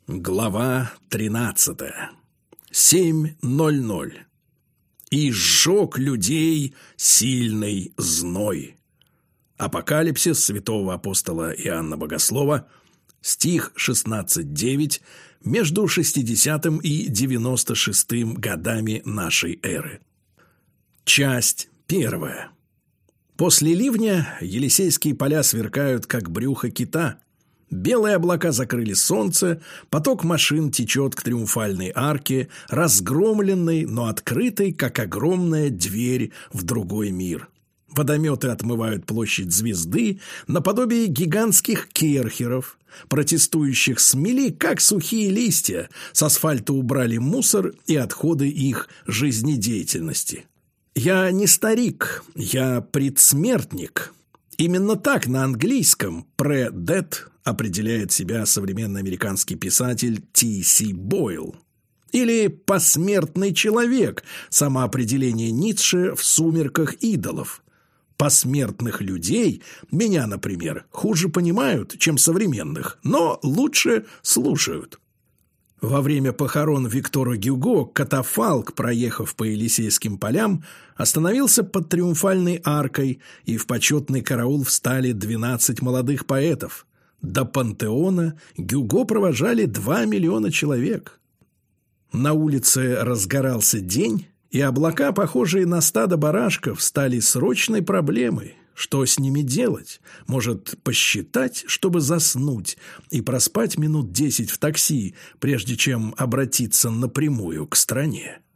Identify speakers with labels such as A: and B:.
A: Глава 13. 7:00. «И сжег людей сильный зной». Апокалипсис святого апостола Иоанна Богослова, стих 16:9, между 60 и 96 годами нашей эры. Часть 1. После ливня Елисейские поля сверкают, как брюхо кита. Белые облака закрыли солнце, поток машин течет к триумфальной арке, разгромленной, но открытой, как огромная дверь в другой мир. Водометы отмывают площадь Звезды наподобие гигантских керхеров. Протестующих смели, как сухие листья, с асфальта убрали мусор и отходы их жизнедеятельности. Я не старик, я предсмертник. Именно так на английском «pre-death» определяет себя современный американский писатель Т.С. Бойл. Или «посмертный человек» – самоопределение Ницше в «Сумерках идолов». Посмертных людей, меня, например, хуже понимают, чем современных, но лучше слушают. Во время похорон Виктора Гюго катафалк, проехав по Елисейским полям, остановился под триумфальной аркой, и в почетный караул встали 12 молодых поэтов. До пантеона Гюго провожали 2 миллиона человек. На улице разгорался день, и облака, похожие на стадо барашков, стали срочной проблемой. Что с ними делать? Может, посчитать, чтобы заснуть и проспать минут 10 в такси, прежде чем обратиться напрямую к стране?